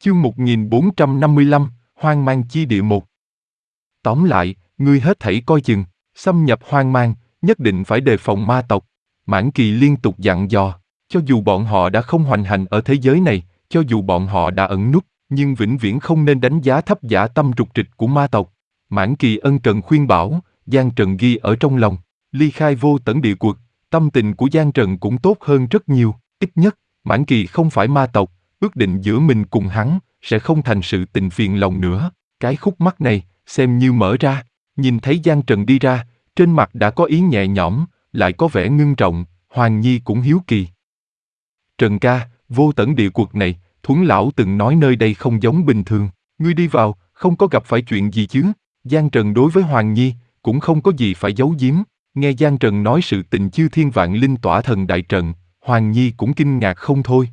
Chương 1455, Hoang mang chi địa 1. Tóm lại, ngươi hết thảy coi chừng, xâm nhập hoang mang, nhất định phải đề phòng ma tộc. Mãn Kỳ liên tục dặn dò, cho dù bọn họ đã không hoành hành ở thế giới này, cho dù bọn họ đã ẩn núp, nhưng vĩnh viễn không nên đánh giá thấp dã tâm rục rịch của ma tộc. Mãn Kỳ ân cần khuyên bảo, Giang Trần ghi ở trong lòng, ly khai Vô Tẫn Địa Quật, tâm tình của Giang Trần cũng tốt hơn rất nhiều, ít nhất, Mãn Kỳ không phải ma tộc, ước định giữa mình cùng hắn, sẽ không thành sự tình phiền lòng nữa. Cái khúc mắc này, xem như mở ra, nhìn thấy Giang Trần đi ra, trên mặt đã có ý nhẹ nhõm, lại có vẻ ngưng trọng, Hoàng Nhi cũng hiếu kỳ. Trần ca, Vô Tẫn Địa Quật này, Thuấn lão từng nói nơi đây không giống bình thường, ngươi đi vào, không có gặp phải chuyện gì chứ? Giang Trần đối với Hoàng Nhi, cũng không có gì phải giấu giếm, nghe Giang Trần nói sự tình chư thiên vạn linh tỏa thần đại trận, Hoàng Nhi cũng kinh ngạc không thôi.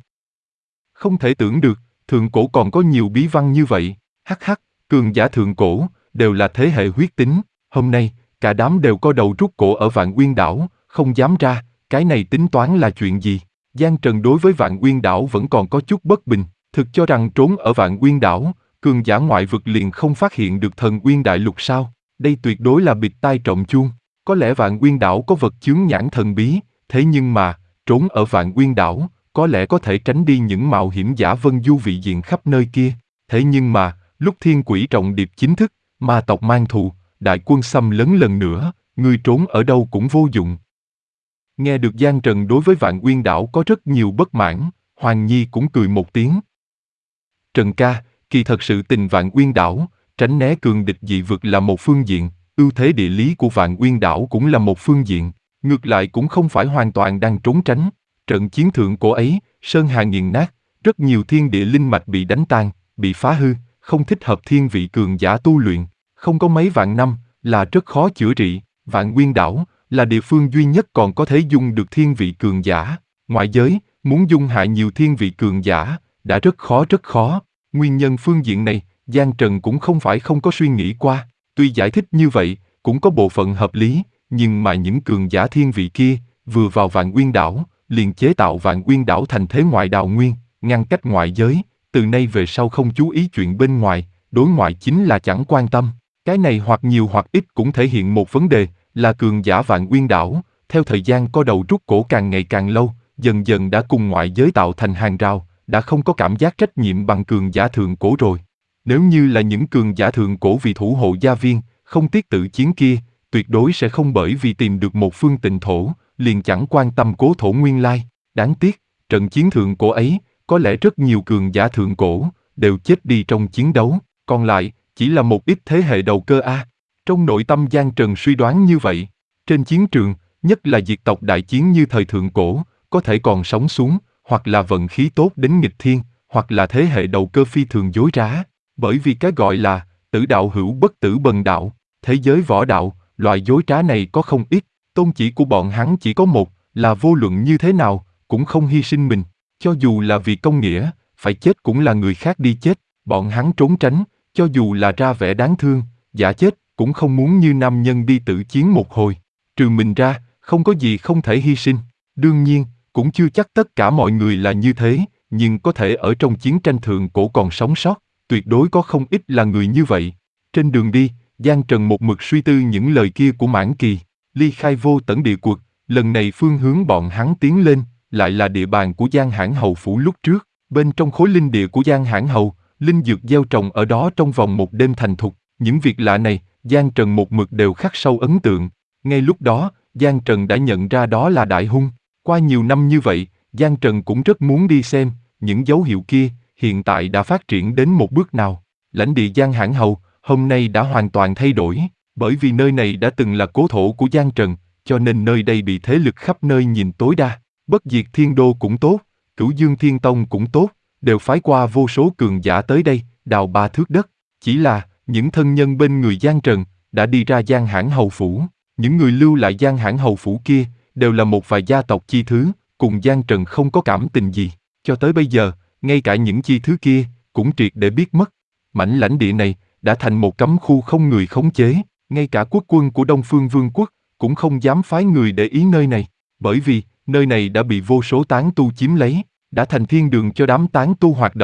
Không thể tưởng được, thượng cổ còn có nhiều bí văn như vậy, hắc hắc, cường giả thượng cổ, đều là thế hệ huyết tính, hôm nay, cả đám đều co đầu rút cổ ở Vạn Uyên đảo, không dám ra, cái này tính toán là chuyện gì? Giang Trần đối với Vạn Uyên đảo vẫn còn có chút bất bình, thực cho rằng trốn ở Vạn Uyên đảo, cường giả ngoại vực liền không phát hiện được Thần Uyên đại lục sao? Đây tuyệt đối là bịt tai trộm chuông, có lẽ Vạn Uyên đảo có vật chướng nhãn thần bí, thế nhưng mà, trốn ở Vạn Uyên đảo, có lẽ có thể tránh đi những mạo hiểm giả vân du vị diện khắp nơi kia, thế nhưng mà, lúc Thiên Quỷ Trọng Điệp chính thức, ma tộc mang thù, đại quân xâm lấn lần nữa, ngươi trốn ở đâu cũng vô dụng. Nghe được Giang Trần đối với Vạn Uyên đảo có rất nhiều bất mãn, Hoàng Nhi cũng cười một tiếng. Trần ca, kỳ thật sự tình Vạn Uyên đảo, tránh né cường địch dị vực là một phương diện, ưu thế địa lý của Vạn Uyên đảo cũng là một phương diện, ngược lại cũng không phải hoàn toàn đang trốn tránh. Trận chiến thượng cổ ấy, sơn hà nghiền nát, rất nhiều thiên địa linh mạch bị đánh tan, bị phá hư, không thích hợp thiên vị cường giả tu luyện, không có mấy vạn năm, là rất khó chữa trị. Vạn Uyên đảo là địa phương duy nhất còn có thể dung được thiên vị cường giả. Ngoại giới, muốn dung hạ nhiều thiên vị cường giả, đã rất khó. Nguyên nhân phương diện này, Giang Trần cũng không phải không có suy nghĩ qua. Tuy giải thích như vậy, cũng có bộ phận hợp lý, nhưng mà những cường giả thiên vị kia, vừa vào Vạn Uyên đảo, liền chế tạo Vạn Uyên đảo thành thế ngoại đào nguyên, ngăn cách ngoại giới, từ nay về sau không chú ý chuyện bên ngoài, đối ngoại chính là chẳng quan tâm. Cái này hoặc nhiều hoặc ít cũng thể hiện một vấn đề, là cường giả Vạn Uyên đảo, theo thời gian co đầu rút cổ càng ngày càng lâu, dần dần đã cùng ngoại giới tạo thành hàng rào, đã không có cảm giác trách nhiệm bằng cường giả thượng cổ rồi. Nếu như là những cường giả thượng cổ vì thủ hộ gia viên, không tiếc tự chiến kia, tuyệt đối sẽ không bởi vì tìm được một phương tịnh thổ, liền chẳng quan tâm cố thổ nguyên lai. Đáng tiếc, trận chiến thượng cổ ấy, có lẽ rất nhiều cường giả thượng cổ, đều chết đi trong chiến đấu, còn lại, chỉ là một ít thế hệ đầu cơ a. Trong nội tâm Giang Trần suy đoán như vậy, trên chiến trường, nhất là diệt tộc đại chiến như thời thượng cổ, có thể còn sống xuống, hoặc là vận khí tốt đến nghịch thiên, hoặc là thế hệ đầu cơ phi thường dối trá, bởi vì cái gọi là tử đạo hữu bất tử bần đạo, thế giới võ đạo, loại dối trá này có không ít, tôn chỉ của bọn hắn chỉ có một, là vô luận như thế nào, cũng không hy sinh mình, cho dù là vì công nghĩa, phải chết cũng là người khác đi chết, bọn hắn trốn tránh, cho dù là ra vẻ đáng thương, giả chết, cũng không muốn như nam nhân đi tự chiến một hồi, trừ mình ra, không có gì không thể hy sinh, đương nhiên, cũng chưa chắc tất cả mọi người là như thế, nhưng có thể ở trong chiến tranh thượng cổ còn sống sót, tuyệt đối có không ít là người như vậy. Trên đường đi, Giang Trần một mực suy tư những lời kia của Mãn Kỳ, ly khai Vô Tẫn Địa Quật, lần này phương hướng bọn hắn tiến lên, lại là địa bàn của Giang Hãn Hầu phủ lúc trước, bên trong khối linh địa của Giang Hãn Hầu, linh dược gieo trồng ở đó trong vòng một đêm thành thục, những việc lạ này, Giang Trần một mực đều khắc sâu ấn tượng, ngay lúc đó, Giang Trần đã nhận ra đó là đại hung, qua nhiều năm như vậy, Giang Trần cũng rất muốn đi xem, những dấu hiệu kia, hiện tại đã phát triển đến một bước nào, lãnh địa Giang Hãn Hầu, hôm nay đã hoàn toàn thay đổi, bởi vì nơi này đã từng là cố thổ của Giang Trần, cho nên nơi đây bị thế lực khắp nơi nhìn tối đa, Bất Diệt Thiên Đô cũng tốt, Cửu Dương Thiên Tông cũng tốt, đều phái qua vô số cường giả tới đây, đào 3 thước đất, chỉ là, những thân nhân bên người Giang Trần, đã đi ra Giang Hãn Hầu phủ, những người lưu lại Giang Hãn Hầu phủ kia, đều là một vài gia tộc chi thứ, cùng Giang Trần không có cảm tình gì, cho tới bây giờ, ngay cả những chi thứ kia, cũng triệt để biết mất, mảnh lãnh địa này, đã thành một cấm khu không người khống chế, ngay cả quốc quân của Đông Phương Vương quốc, cũng không dám phái người để ý nơi này, bởi vì, nơi này đã bị vô số tán tu chiếm lấy, đã thành thiên đường cho đám tán tu hoạt động,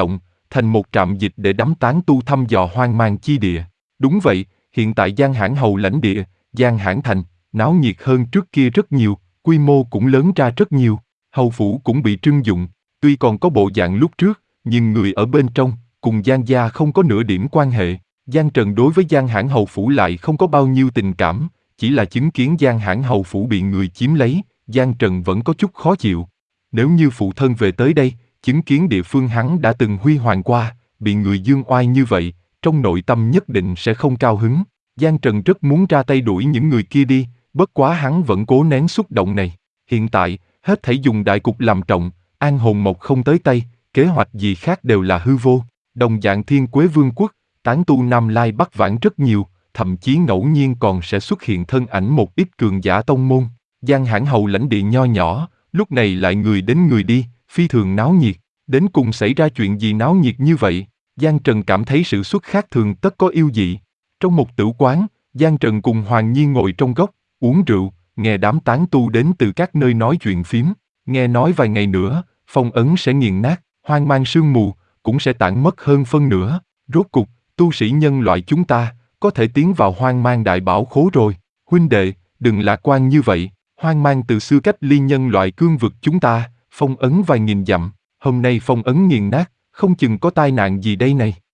thành một trạm dịch để đám tán tu thăm dò hoang mang chi địa. Đúng vậy, hiện tại Giang Hãn Hầu lãnh địa, Giang Hãn Thành, náo nhiệt hơn trước kia rất nhiều, quy mô cũng lớn ra rất nhiều, hầu phủ cũng bị trưng dụng, tuy còn có bộ dạng lúc trước, nhưng người ở bên trong, cùng Giang gia không có nửa điểm quan hệ. Giang Trần đối với Giang Hãn Hầu phủ lại không có bao nhiêu tình cảm, chỉ là chứng kiến Giang Hãn Hầu phủ bị người chiếm lấy, Giang Trần vẫn có chút khó chịu. Nếu như phụ thân về tới đây, chứng kiến địa phương hắn đã từng huy hoàng qua, bị người dương oai như vậy, trong nội tâm nhất định sẽ không cao hứng. Giang Trần rất muốn ra tay đuổi những người kia đi, bất quá hắn vẫn cố nén xúc động này. Hiện tại, hết thảy dùng đại cục làm trọng, an hồn mộc không tới tay, kế hoạch gì khác đều là hư vô. Đồng dạng Thiên Quế Vương quốc, tán tu Nam Lai Bắc Vãng rất nhiều, thậm chí ngẫu nhiên còn sẽ xuất hiện thân ảnh một ít cường giả tông môn. Giang Hãn Hầu lãnh địa nho nhỏ, lúc này lại người đến người đi, phi thường náo nhiệt. Đến cùng xảy ra chuyện gì náo nhiệt như vậy? Giang Trần cảm thấy sự xuất khác thường tất có yêu dị. Trong một tử quán, Giang Trần cùng Hoàng Nhi ngồi trong góc, uống rượu, nghe đám tán tu đến từ các nơi nói chuyện phím. Nghe nói vài ngày nữa, phong ấn sẽ nghiền nát, hoang mang sương mù, cũng sẽ tản mất hơn phân nửa. Rốt cục, tu sĩ nhân loại chúng ta, có thể tiến vào hoang mang đại bảo khố rồi. Huynh đệ, đừng lạc quan như vậy, hoang mang từ xưa cách ly nhân loại cương vực chúng ta, phong ấn vài nghìn dặm. Hôm nay phong ấn nghiền nát, không chừng có tai nạn gì đây này.